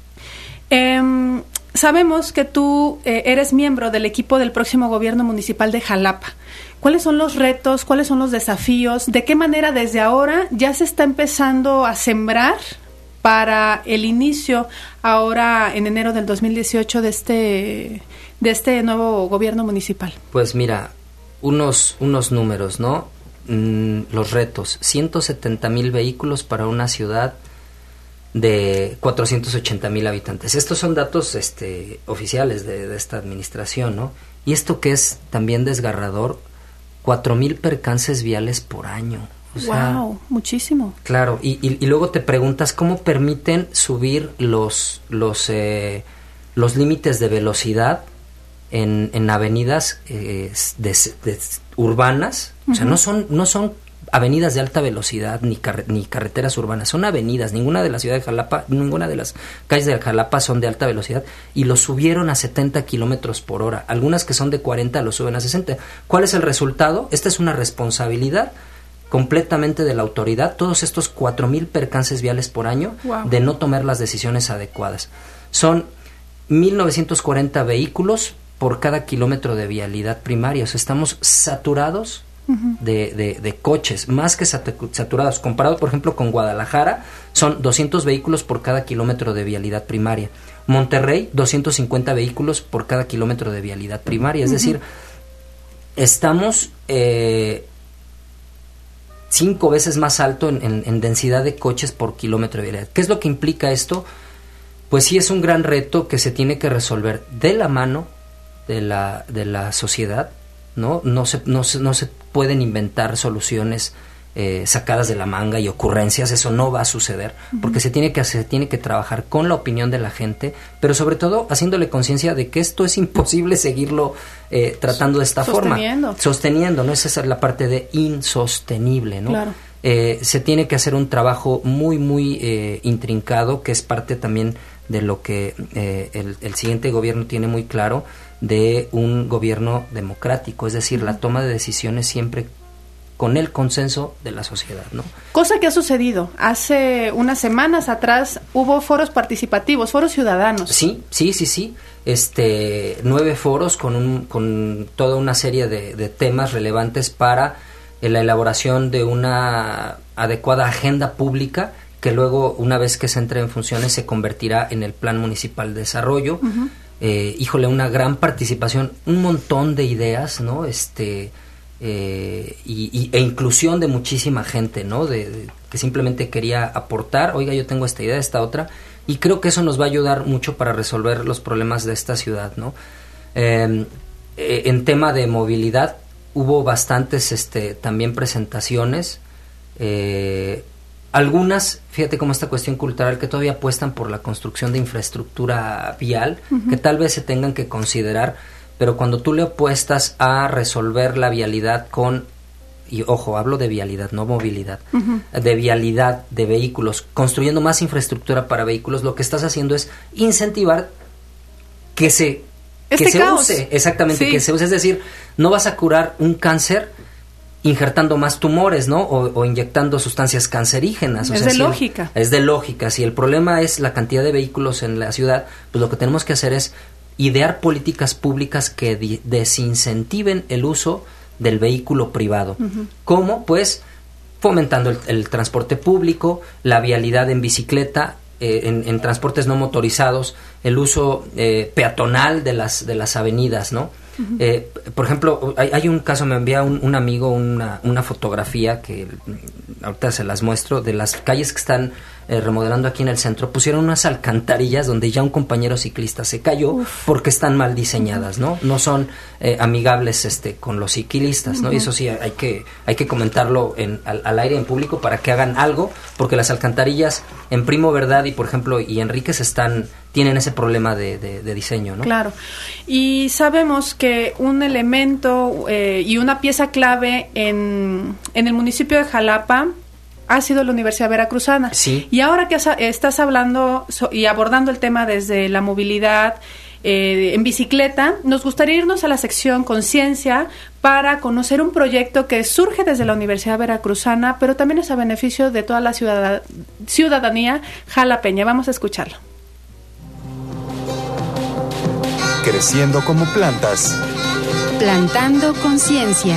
Eh, sabemos que tú eh, eres miembro del equipo del próximo gobierno municipal de Jalapa. ¿Cuáles son los retos? ¿Cuáles son los desafíos? ¿De qué manera desde ahora ya se está empezando a sembrar para el inicio ahora en enero del dos mil dieciocho de este de este nuevo gobierno municipal? Pues mira, unos unos números, ¿no? Mm, los retos, ciento setenta mil vehículos para una ciudad de cuatrocientos ochenta mil habitantes. Estos son datos este oficiales de, de esta administración, ¿no? Y esto que es también desgarrador, cuatro mil percances viales por año. O sea, wow, muchísimo. Claro, y, y, y luego te preguntas cómo permiten subir los los eh, los límites de velocidad en, en avenidas eh, de, de, urbanas. Uh-huh. O sea, no son no son avenidas de alta velocidad ni car- ni carreteras urbanas, son avenidas. Ninguna de la ciudad de Jalapa, ninguna de las calles de Jalapa son de alta velocidad, y lo subieron a setenta kilómetros por hora. Algunas que son de cuarenta lo suben a sesenta. ¿Cuál es el resultado? Esta es una responsabilidad completamente de la autoridad, todos estos cuatro mil percances viales por año, wow. de no tomar las decisiones adecuadas. Son mil novecientos cuarenta vehículos por cada kilómetro de vialidad primaria. O sea, estamos saturados De, de, de coches, más que saturados. Comparado, por ejemplo, con Guadalajara, son doscientos vehículos por cada kilómetro de vialidad primaria. Monterrey, doscientos cincuenta vehículos por cada kilómetro de vialidad primaria. Es uh-huh. decir, estamos eh, cinco veces más alto en, en, en densidad de coches por kilómetro de vialidad. ¿Qué es lo que implica esto? Pues sí, es un gran reto que se tiene que resolver de la mano de la, de la sociedad. ¿no? No se, no se, no se pueden inventar soluciones eh, sacadas de la manga y ocurrencias, eso no va a suceder, uh-huh. porque se tiene que hacer, tiene que trabajar con la opinión de la gente, pero sobre todo haciéndole conciencia de que esto es imposible seguirlo eh, tratando de esta Sosteniendo. forma. Sosteniendo, ¿no? Esa es la parte de insostenible, ¿no? Claro. Eh, se tiene que hacer un trabajo muy, muy eh, intrincado, que es parte también de lo que eh, el, el siguiente gobierno tiene muy claro, de un gobierno democrático, es decir, uh-huh. la toma de decisiones siempre con el consenso de la sociedad, ¿no? Cosa que ha sucedido. Hace unas semanas atrás hubo foros participativos, foros ciudadanos. Sí, sí, sí, sí. Este, nueve foros con un, con toda una serie de, de temas relevantes para eh, la elaboración de una adecuada agenda pública que luego, una vez que se entre en funciones, se convertirá en el Plan Municipal de Desarrollo. Uh-huh. Eh, híjole, una gran participación, un montón de ideas, ¿no? Este eh, y, y, e inclusión de muchísima gente, ¿no? De, de, que simplemente quería aportar, oiga, yo tengo esta idea, esta otra, y creo que eso nos va a ayudar mucho para resolver los problemas de esta ciudad, ¿no? Eh, eh, en tema de movilidad hubo bastantes, este, también presentaciones. Eh, Algunas, fíjate cómo esta cuestión cultural, que todavía apuestan por la construcción de infraestructura vial, uh-huh. que tal vez se tengan que considerar, pero cuando tú le apuestas a resolver la vialidad con, y ojo, hablo de vialidad, no movilidad, uh-huh. de vialidad de vehículos, construyendo más infraestructura para vehículos, lo que estás haciendo es incentivar que se, este que se caos. use, exactamente, sí. que se use, es decir, no vas a curar un cáncer injertando más tumores, ¿no? O, o inyectando sustancias cancerígenas. O es sea, de si lógica. El, es de lógica. Si el problema es la cantidad de vehículos en la ciudad, pues lo que tenemos que hacer es idear políticas públicas que di- desincentiven el uso del vehículo privado. Uh-huh. ¿Cómo? Pues fomentando el, el transporte público, la vialidad en bicicleta, eh, en, en transportes no motorizados, el uso eh, peatonal de las, de las avenidas, ¿no? Uh-huh. Eh, por ejemplo, hay, hay un caso, me envía un, un amigo una, una fotografía que ahorita se las muestro, de las calles que están eh, remodelando aquí en el centro. Pusieron unas alcantarillas donde ya un compañero ciclista se cayó. Uf. Porque están mal diseñadas, ¿no? No son eh, amigables este con los ciclistas, ¿no? Uh-huh. Y eso sí, hay que hay que comentarlo en, al, al aire, en público, para que hagan algo, porque las alcantarillas en Primo Verdad y, por ejemplo, y Enríquez están tienen ese problema de, de, de diseño, ¿no? Claro. Y sabemos que un elemento eh, y una pieza clave en, en el municipio de Jalapa ha sido la Universidad Veracruzana. Sí. Y ahora que has, estás hablando so, y abordando el tema desde la movilidad eh, en bicicleta, nos gustaría irnos a la sección Conciencia para conocer un proyecto que surge desde la Universidad Veracruzana, pero también es a beneficio de toda la ciudad, ciudadanía jalapeña. Vamos a escucharlo. Creciendo como plantas. Plantando conciencia.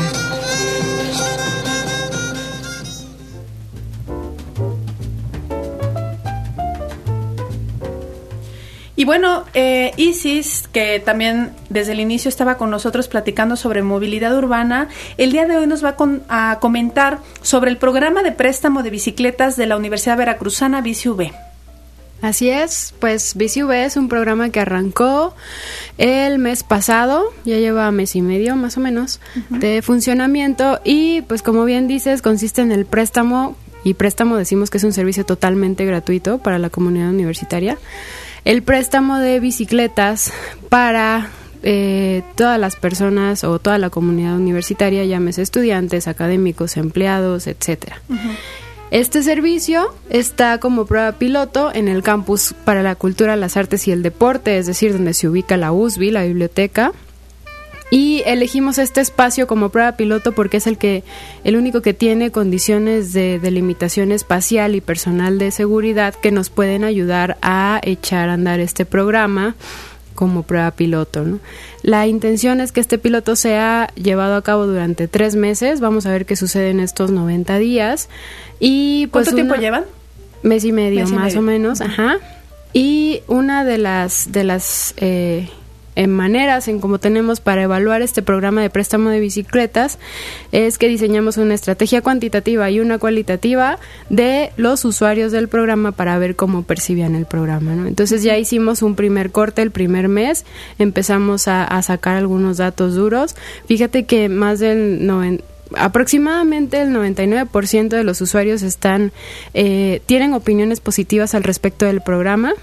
Y bueno, eh, Isis, que también desde el inicio estaba con nosotros platicando sobre movilidad urbana, el día de hoy nos va a, con, a comentar sobre el programa de préstamo de bicicletas de la Universidad Veracruzana, BiciUV. Así es, pues BiciUV es un programa que arrancó el mes pasado, ya lleva mes y medio más o menos, uh-huh. de funcionamiento, y pues como bien dices, consiste en el préstamo, y préstamo decimos que es un servicio totalmente gratuito para la comunidad universitaria, el préstamo de bicicletas para eh, todas las personas o toda la comunidad universitaria, llámese estudiantes, académicos, empleados, etcétera. Uh-huh. Este servicio está como prueba piloto en el campus para la cultura, las artes y el deporte, es decir, donde se ubica la U S B I, la biblioteca. Y elegimos este espacio como prueba piloto porque es el que el único que tiene condiciones de delimitación espacial y personal de seguridad que nos pueden ayudar a echar a andar este programa como prueba piloto, ¿no? La intención es que este piloto sea llevado a cabo durante tres meses. Vamos a ver qué sucede en estos noventa días. Y pues ¿cuánto tiempo llevan? Mes y medio, mes y más medio. o menos, ajá. Y una de las de las eh, en maneras en cómo tenemos para evaluar este programa de préstamo de bicicletas es que diseñamos una estrategia cuantitativa y una cualitativa de los usuarios del programa para ver cómo percibían el programa, ¿no? Entonces ya hicimos un primer corte el primer mes, empezamos a, a sacar algunos datos duros. Fíjate que más del noventa aproximadamente el noventa y nueve por ciento de los usuarios están eh, tienen opiniones positivas al respecto del programa.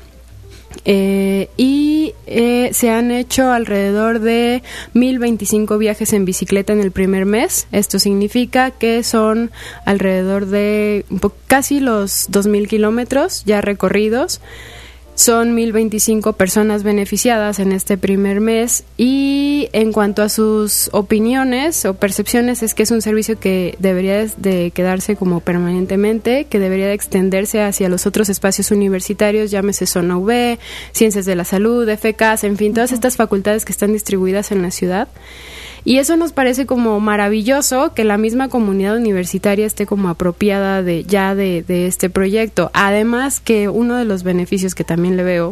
Eh, y eh, se han hecho alrededor de mil veinticinco viajes en bicicleta en el primer mes. Esto significa que son alrededor de casi los dos mil kilómetros ya recorridos. Son mil veinticinco personas beneficiadas en este primer mes, y en cuanto a sus opiniones o percepciones es que es un servicio que debería de quedarse como permanentemente, que debería de extenderse hacia los otros espacios universitarios, llámese Zona U B, Ciencias de la Salud, F K S, en fin, todas estas facultades que están distribuidas en la ciudad. Y eso nos parece como maravilloso, que la misma comunidad universitaria esté como apropiada de ya de, de este proyecto. Además que uno de los beneficios que también le veo,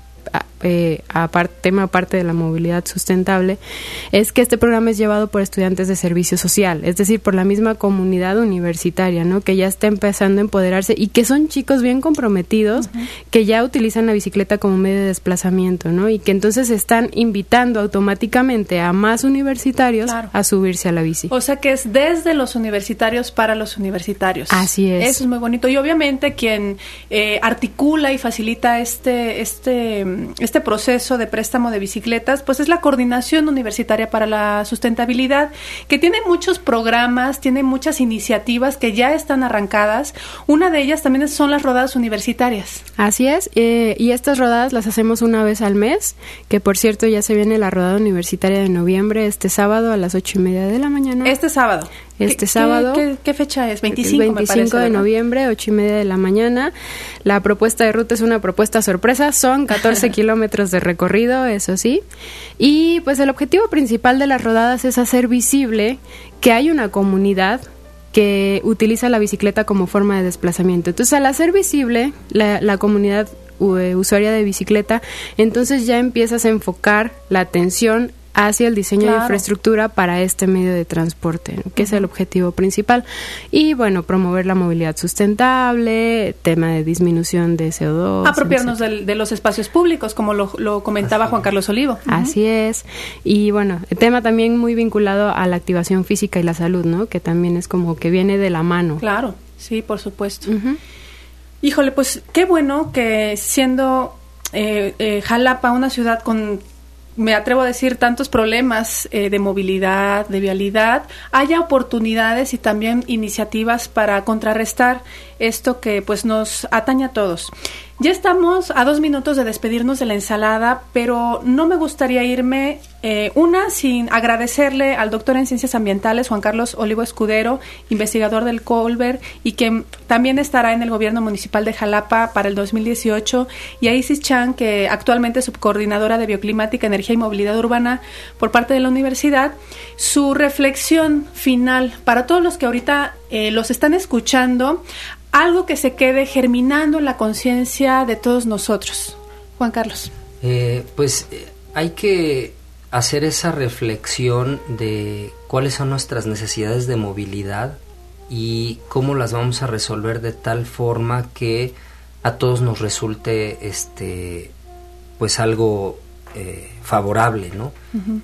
eh, aparte, tema aparte de la movilidad sustentable, es que este programa es llevado por estudiantes de servicio social, es decir, por la misma comunidad universitaria, ¿no? Que ya está empezando a empoderarse y que son chicos bien comprometidos, uh-huh. que ya utilizan la bicicleta como medio de desplazamiento, ¿no? Y que entonces están invitando automáticamente a más universitarios, claro, a subirse a la bici. O sea que es desde los universitarios para los universitarios. Así es. Eso es muy bonito. Y obviamente quien eh, articula y facilita este este este proceso de préstamo de bicicletas, pues es la Coordinación Universitaria para la Sustentabilidad, que tiene muchos programas, tiene muchas iniciativas que ya están arrancadas. Una de ellas también son las rodadas universitarias. Así es, eh, y estas rodadas las hacemos una vez al mes, que por cierto ya se viene la rodada universitaria de noviembre, este sábado a las ocho y media de la mañana. Este sábado. Este ¿Qué, sábado. ¿qué, qué, qué fecha es? veinticinco, veinticinco me parece, de ¿verdad? noviembre, ocho y media de la mañana. La propuesta de ruta es una propuesta sorpresa. Son catorce kilómetros de recorrido, eso sí. Y pues el objetivo principal de las rodadas es hacer visible que hay una comunidad que utiliza la bicicleta como forma de desplazamiento. Entonces, al hacer visible la, la comunidad usuaria de bicicleta, entonces ya empiezas a enfocar la atención hacia el diseño Claro. de infraestructura para este medio de transporte, ¿no? Que uh-huh. es el objetivo principal. Y bueno, promover la movilidad sustentable, tema de disminución de C O dos. Apropiarnos de, de los espacios públicos, como lo, lo comentaba Así Juan Carlos Olivo. Uh-huh. Así es. Y bueno, el tema también muy vinculado a la activación física y la salud, ¿no? Que también es como que viene de la mano. Claro, sí, por supuesto. Uh-huh. Híjole, pues qué bueno que siendo eh, eh, Jalapa una ciudad con, me atrevo a decir, tantos problemas eh, de movilidad, de vialidad, haya oportunidades y también iniciativas para contrarrestar esto que pues nos atañe a todos. Ya estamos a dos minutos de despedirnos de la ensalada, pero no me gustaría irme, eh, una, sin agradecerle al doctor en Ciencias Ambientales, Juan Carlos Olivo Escudero, investigador del Colbert, y que también estará en el Gobierno Municipal de Jalapa para el dos mil dieciocho, y a Isis Chan, que actualmente es subcoordinadora de Bioclimática, Energía y Movilidad Urbana por parte de la universidad. Su reflexión final para todos los que ahorita eh, los están escuchando, algo que se quede germinando en la conciencia de todos nosotros. Juan Carlos. Eh, pues eh, hay que hacer esa reflexión de cuáles son nuestras necesidades de movilidad y cómo las vamos a resolver de tal forma que a todos nos resulte este pues algo eh, favorable, ¿no? Uh-huh.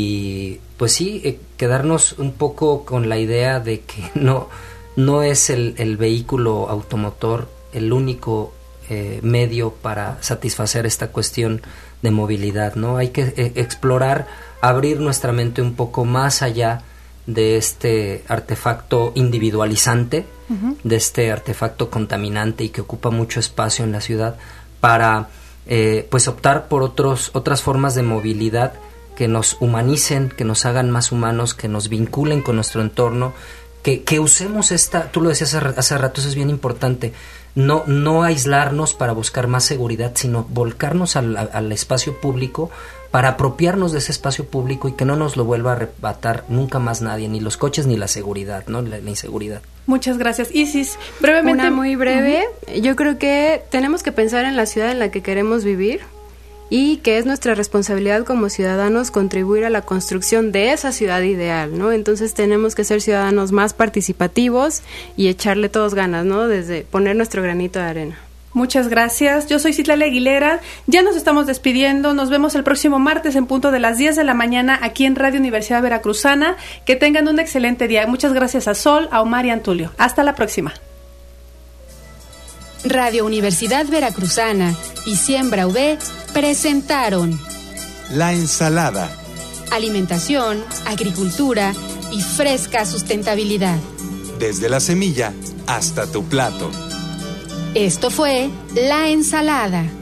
Y pues sí, eh, quedarnos un poco con la idea de que no No es el, el vehículo automotor el único eh, medio para satisfacer esta cuestión de movilidad, ¿no? Hay que eh, explorar, abrir nuestra mente un poco más allá de este artefacto individualizante, uh-huh. de este artefacto contaminante y que ocupa mucho espacio en la ciudad, para eh, pues optar por otros otras formas de movilidad que nos humanicen, que nos hagan más humanos, que nos vinculen con nuestro entorno. Que, que usemos esta, tú lo decías hace, hace rato, eso es bien importante, no, no aislarnos para buscar más seguridad, sino volcarnos al, al espacio público para apropiarnos de ese espacio público y que no nos lo vuelva a arrebatar nunca más nadie, ni los coches ni la seguridad, ¿no? La, la inseguridad. Muchas gracias. Isis, brevemente. Una muy breve, uh-huh. Yo creo que tenemos que pensar en la ciudad en la que queremos vivir y que es nuestra responsabilidad como ciudadanos contribuir a la construcción de esa ciudad ideal, ¿no? Entonces tenemos que ser ciudadanos más participativos y echarle todos ganas, ¿no? Desde poner nuestro granito de arena. Muchas gracias. Yo soy Citlali Aguilera. Ya nos estamos despidiendo. Nos vemos el próximo martes en punto de las diez de la mañana aquí en Radio Universidad Veracruzana. Que tengan un excelente día. Muchas gracias a Sol, a Omar y a Antulio. Hasta la próxima. Radio Universidad Veracruzana y Siembra U V presentaron La Ensalada. Alimentación, agricultura y fresca sustentabilidad. Desde la semilla hasta tu plato. Esto fue La Ensalada.